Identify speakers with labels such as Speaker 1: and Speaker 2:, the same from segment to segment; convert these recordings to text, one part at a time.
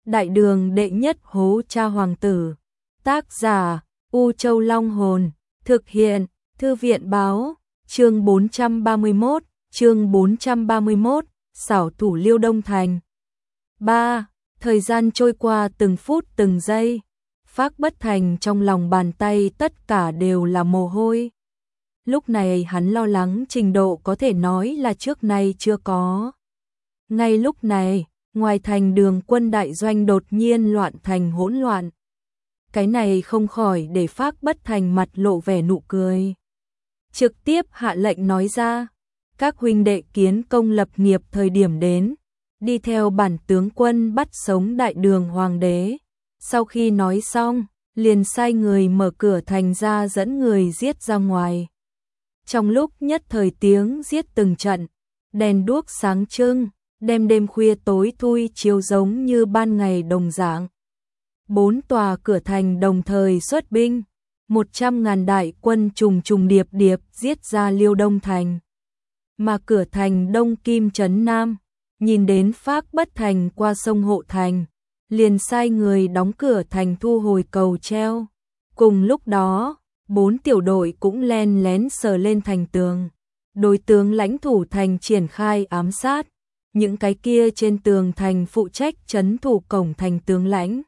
Speaker 1: Đại đường đệ nhất hố cha hoàng tử. Tác giả U Châu Long Hồn. Thực hiện Thư viện báo. Chương 431, xảo thủ Liêu Đông Thành. 3. Thời gian trôi qua từng phút từng giây. Phác Bất Thành trong lòng bàn tay tất cả đều là mồ hôi. Lúc này hắn lo lắng trình độ có thể nói là trước nay chưa có. Ngay lúc này, ngoài thành đường quân đại doanh đột nhiên loạn thành hỗn loạn. Cái này không khỏi để Phác Bất Thành mặt lộ vẻ nụ cười. Trực tiếp hạ lệnh nói ra, các huynh đệ kiến công lập nghiệp thời điểm đến, đi theo bản tướng quân bắt sống đại đường hoàng đế. Sau khi nói xong, liền sai người mở cửa thành ra dẫn người giết ra ngoài. Trong lúc nhất thời tiếng giết từng trận, đèn đuốc sáng trưng, đêm khuya tối thui chiếu giống như ban ngày đồng dạng. 4 tòa cửa thành đồng thời xuất binh, 100.000 đại quân trùng điệp giết ra Liêu Đông Thành. Mà cửa thành Đông Kim trấn Nam, nhìn đến Phác Bất Thành qua sông hộ thành, liền sai người đóng cửa thành thu hồi cầu treo. Cùng lúc đó, 4 tiểu đội cũng len lén sờ lên thành tường. Đối tướng lãnh thủ thành triển khai ám sát, những cái kia trên tường thành phụ trách trấn thủ cổng thành tướng lãnh.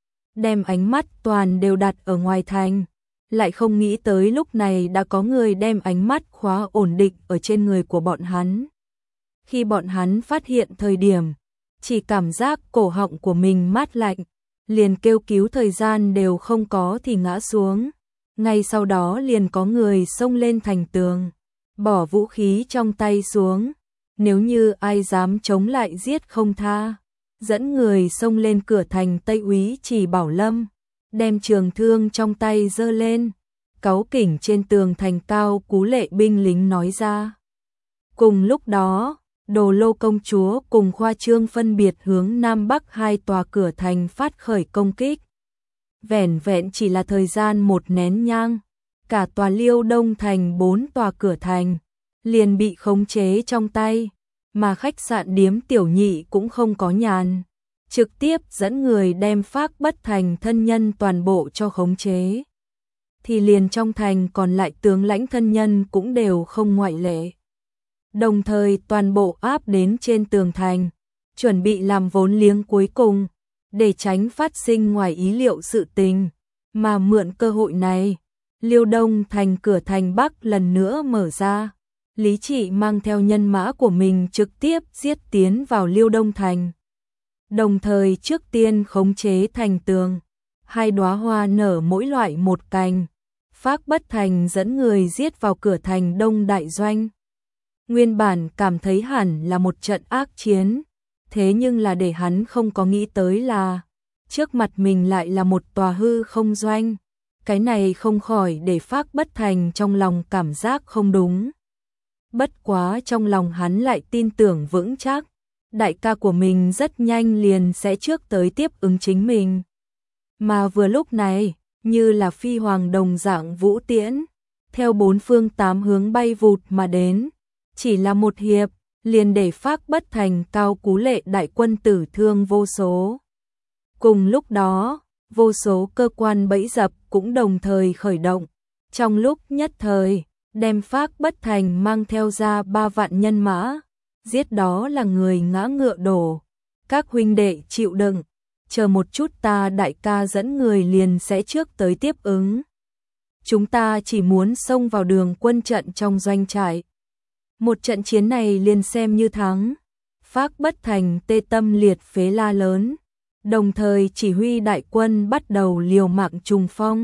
Speaker 1: Đem ánh mắt toàn đều đặt ở ngoài thành, lại không nghĩ tới lúc này đã có người đem ánh mắt khóa ổn định ở trên người của bọn hắn. Khi bọn hắn phát hiện thời điểm, chỉ cảm giác cổ họng của mình mát lạnh, liền kêu cứu thời gian đều không có thì ngã xuống. Ngay sau đó liền có người xông lên thành tường, bỏ vũ khí trong tay xuống, nếu như ai dám chống lại giết không tha. Dẫn người xông lên cửa thành Tây úy Chỉ Bảo Lâm, đem trường thương trong tay giơ lên, cáu kỉnh trên tường thành cao cú lệ binh lính nói ra. Cùng lúc đó, Đồ Lô công chúa cùng Khoa Trương phân biệt hướng Nam Bắc 2 tòa cửa thành phát khởi công kích. Vẻn vẹn chỉ là thời gian một nén nhang, cả tòa Liêu Đông Thành 4 tòa cửa thành liền bị khống chế trong tay, mà khách sạn Điếm Tiểu Nhị cũng không có nhàn, trực tiếp dẫn người đem Phác Bất Thành thân nhân toàn bộ cho khống chế. Thì liền trong thành còn lại tướng lãnh thân nhân cũng đều không ngoại lệ. Đồng thời toàn bộ áp đến trên tường thành, chuẩn bị làm vốn liếng cuối cùng, để tránh phát sinh ngoài ý liệu sự tình. Mà mượn cơ hội này, Liêu Đông Thành cửa thành Bắc lần nữa mở ra. Lý Trị mang theo nhân mã của mình trực tiếp giết tiến vào Liêu Đông Thành. Đồng thời trước tiên khống chế thành tường, 2 đóa hoa nở mỗi loại một cành. Phác Bất Thành dẫn người giết vào cửa thành Đông Đại Doanh. Nguyên bản cảm thấy hẳn là một trận ác chiến, thế nhưng là để hắn không có nghĩ tới là trước mặt mình lại là một tòa hư không doanh. Cái này không khỏi để Phác Bất Thành trong lòng cảm giác không đúng. Bất quá trong lòng hắn lại tin tưởng vững chắc, đại ca của mình rất nhanh liền sẽ trước tới tiếp ứng chính mình. Mà vừa lúc này, như là phi hoàng đồng dạng vũ tiễn, theo 4 phương 8 hướng bay vụt mà đến, chỉ là một hiệp, liền để Phác Bất Thành cao cú lệ đại quân tử thương vô số. Cùng lúc đó, vô số cơ quan bẫy dập cũng đồng thời khởi động, trong lúc nhất thời, đem Phác Bất Thành mang theo ra 3 vạn nhân mã, giết đó là người ngã ngựa đổ. Các huynh đệ chịu đựng, chờ một chút ta đại ca dẫn người liền sẽ trước tới tiếp ứng. Chúng ta chỉ muốn xông vào đường quân trận trong doanh trại. Một trận chiến này liền xem như thắng. Phác Bất Thành tê tâm liệt phế la lớn, đồng thời chỉ huy đại quân bắt đầu liều mạng trùng phong.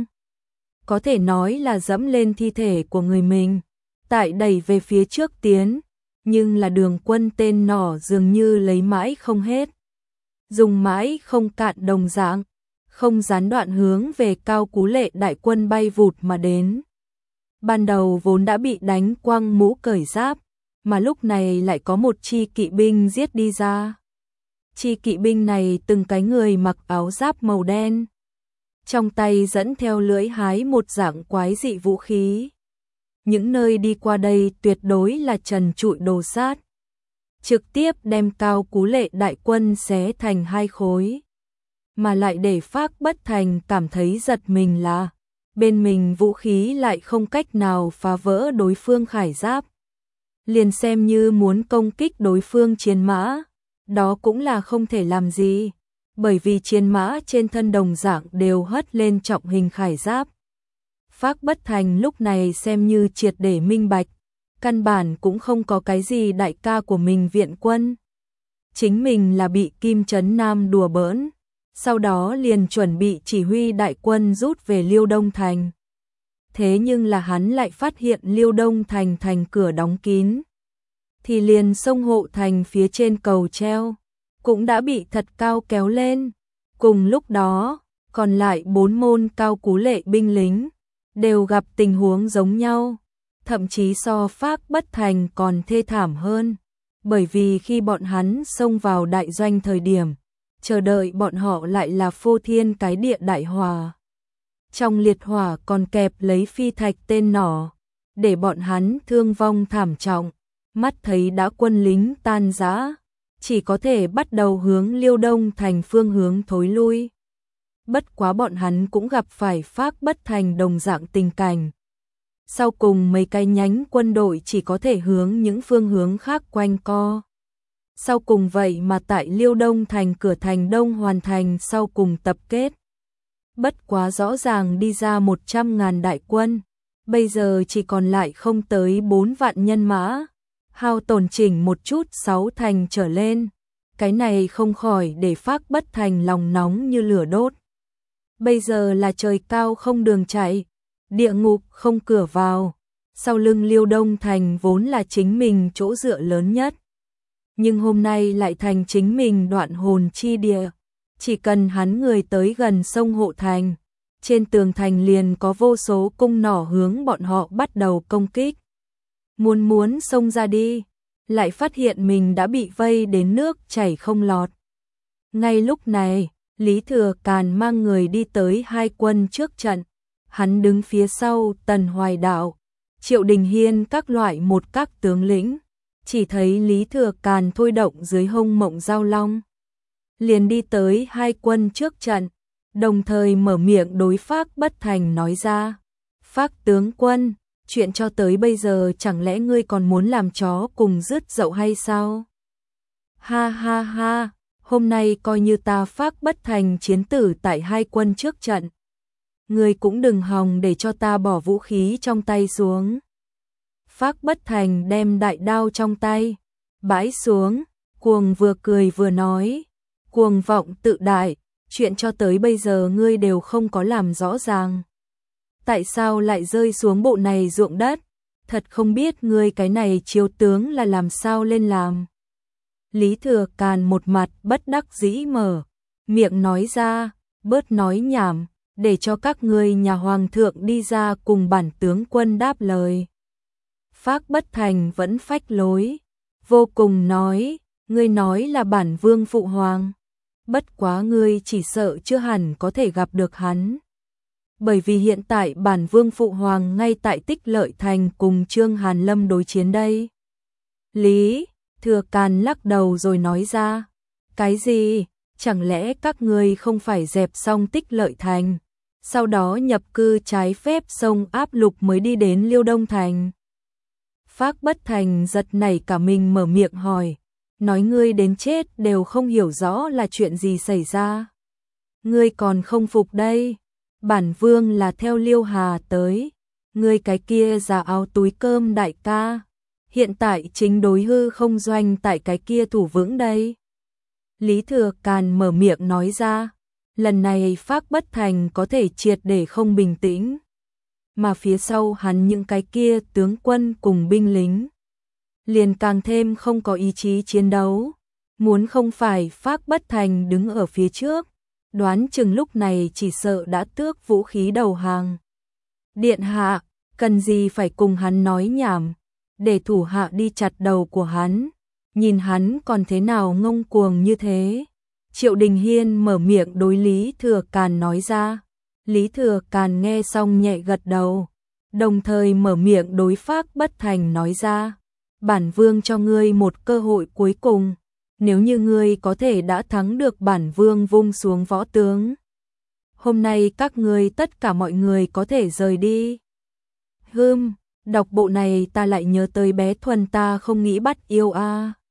Speaker 1: Có thể nói là dẫm lên thi thể của người mình, tại đẩy về phía trước tiến, nhưng là đường quân tên nỏ dường như lấy mãi không hết. Dùng mãi không cạn đồng dạng, không gián đoạn hướng về cao cú lệ đại quân bay vụt mà đến. Ban đầu vốn đã bị đánh quăng mũ cởi giáp, mà lúc này lại có một chi kỵ binh giết đi ra. Chi kỵ binh này từng cái người mặc áo giáp màu đen, trong tay dẫn theo lưỡi hái một dạng quái dị vũ khí. Những nơi đi qua đây tuyệt đối là trần trụi đồ sát, trực tiếp đem cao cú lệ đại quân xé thành 2 khối. mà lại để Phác Bất Thành cảm thấy giật mình là bên mình vũ khí lại không cách nào phá vỡ đối phương khải giáp. Liền xem như muốn công kích đối phương chiến mã, đó cũng là không thể làm gì, bởi vì chiến mã trên thân đồng dạng đều hất lên trọng hình khải giáp. Phác Bất Thành lúc này xem như triệt để minh bạch, căn bản cũng không có cái gì đại ca của mình viện quân. Chính mình là bị Kim Trấn Nam đùa bỡn, sau đó liền chuẩn bị chỉ huy đại quân rút về Liêu Đông Thành. Thế nhưng là hắn lại phát hiện Liêu Đông Thành thành cửa đóng kín. Thì liền sông Hộ Thành phía trên cầu treo, cũng đã bị thật cao kéo lên. Cùng lúc đó, còn lại 4 môn cao cú lệ binh lính, đều gặp tình huống giống nhau. Thậm chí so Phác Bất Thành còn thê thảm hơn. Bởi vì khi bọn hắn xông vào đại doanh thời điểm, chờ đợi bọn họ lại là phô thiên cái địa đại hỏa. Trong liệt hỏa còn kẹp lấy phi thạch tên nỏ, để bọn hắn thương vong thảm trọng, mắt thấy đã quân lính tan rã, chỉ có thể bắt đầu hướng Liêu Đông Thành phương hướng thối lui. Bất quá bọn hắn cũng gặp phải Phác Bất Thành đồng dạng tình cảnh. Sau cùng mấy cái nhánh quân đội chỉ có thể hướng những phương hướng khác quanh co. Sau cùng vậy mà tại Liêu Đông Thành cửa thành Đông hoàn thành sau cùng tập kết. Bất quá rõ ràng đi ra 100.000 đại quân, bây giờ chỉ còn lại không tới 4 vạn nhân mã, hao tổn chỉnh một chút 6 thành trở lên. Cái này không khỏi để Phác Bất Thành lòng nóng như lửa đốt. Bây giờ là trời cao không đường chạy, địa ngục không cửa vào, sau lưng Liêu Đông Thành vốn là chính mình chỗ dựa lớn nhất. Nhưng hôm nay lại thành chính mình đoạn hồn chi địa, chỉ cần hắn người tới gần sông Hộ Thành, trên tường thành liền có vô số cung nỏ hướng bọn họ bắt đầu công kích. Muốn xông ra đi, lại phát hiện mình đã bị vây đến nước chảy không lọt. Ngay lúc này, Lý Thừa Càn mang người đi tới hai quân trước trận, hắn đứng phía sau Tần Hoài Đạo, Triệu Đình Hiên các loại một các tướng lĩnh, chỉ thấy Lý Thừa Càn thôi động dưới hông Mộng Giao Long, liền đi tới hai quân trước trận, đồng thời mở miệng đối Phác Bất Thành nói ra: Phác tướng quân, chuyện cho tới bây giờ chẳng lẽ ngươi còn muốn làm chó cùng rứt dậu hay sao? Ha ha ha, hôm nay coi như ta Phác Bất Thành chiến tử tại hai quân trước trận. Ngươi cũng đừng hòng để cho ta bỏ vũ khí trong tay xuống. Phác Bất Thành đem đại đao trong tay bãi xuống, cuồng vừa cười vừa nói: cuồng vọng tự đại, chuyện cho tới bây giờ ngươi đều không có làm rõ ràng. Tại sao lại rơi xuống bộ này ruộng đất? Thật không biết ngươi cái này chiếu tướng là làm sao lên làm. Lý Thừa Càn một mặt bất đắc dĩ mở miệng nói ra: bớt nói nhảm, để cho các ngươi nhà hoàng thượng đi ra cùng bản tướng quân đáp lời. Phác Bất Thành vẫn phách lối, vô cùng nói: ngươi nói là bản vương phụ hoàng, bất quá ngươi chỉ sợ chưa hẳn có thể gặp được hắn. Bởi vì hiện tại bản vương phụ hoàng ngay tại Tích Lợi Thành cùng Trương Hàn Lâm đối chiến đây. Lý Thừa Càn lắc đầu rồi nói ra: cái gì? Chẳng lẽ các ngươi không phải dẹp xong Tích Lợi Thành, sau đó nhập cư trái phép sông Áp Lục mới đi đến Liêu Đông Thành? Phác Bất Thành giật nảy cả mình mở miệng hỏi, nói ngươi đến chết đều không hiểu rõ là chuyện gì xảy ra. Ngươi còn không phục đây, bản vương là theo Liêu Hà tới, ngươi cái kia giả áo túi cơm đại ca, hiện tại chính đối hư không doanh tại cái kia thủ vững đây. Lý Thừa Càn mở miệng nói ra, lần này Phác Bất Thành có thể triệt để không bình tĩnh, mà phía sau hắn những cái kia tướng quân cùng binh lính liền càng thêm không có ý chí chiến đấu. Muốn không phải Phác Bất Thành đứng ở phía trước, đoán chừng lúc này chỉ sợ đã tước vũ khí đầu hàng. Điện hạ, cần gì phải cùng hắn nói nhảm, để thủ hạ đi chặt đầu của hắn, nhìn hắn còn thế nào ngông cuồng như thế. Triệu Đình Hiên mở miệng đối Lý Thừa Càn nói ra. Lý Thừa Càn nghe xong nhẹ gật đầu, đồng thời mở miệng đối Phác Bất Thành nói ra: bản vương cho ngươi một cơ hội cuối cùng, nếu như ngươi có thể đã thắng được bản vương vung xuống võ tướng. Hôm nay các ngươi tất cả mọi người có thể rời đi. Đọc bộ này ta lại nhớ tới bé Thuần ta không nghĩ bắt yêu a.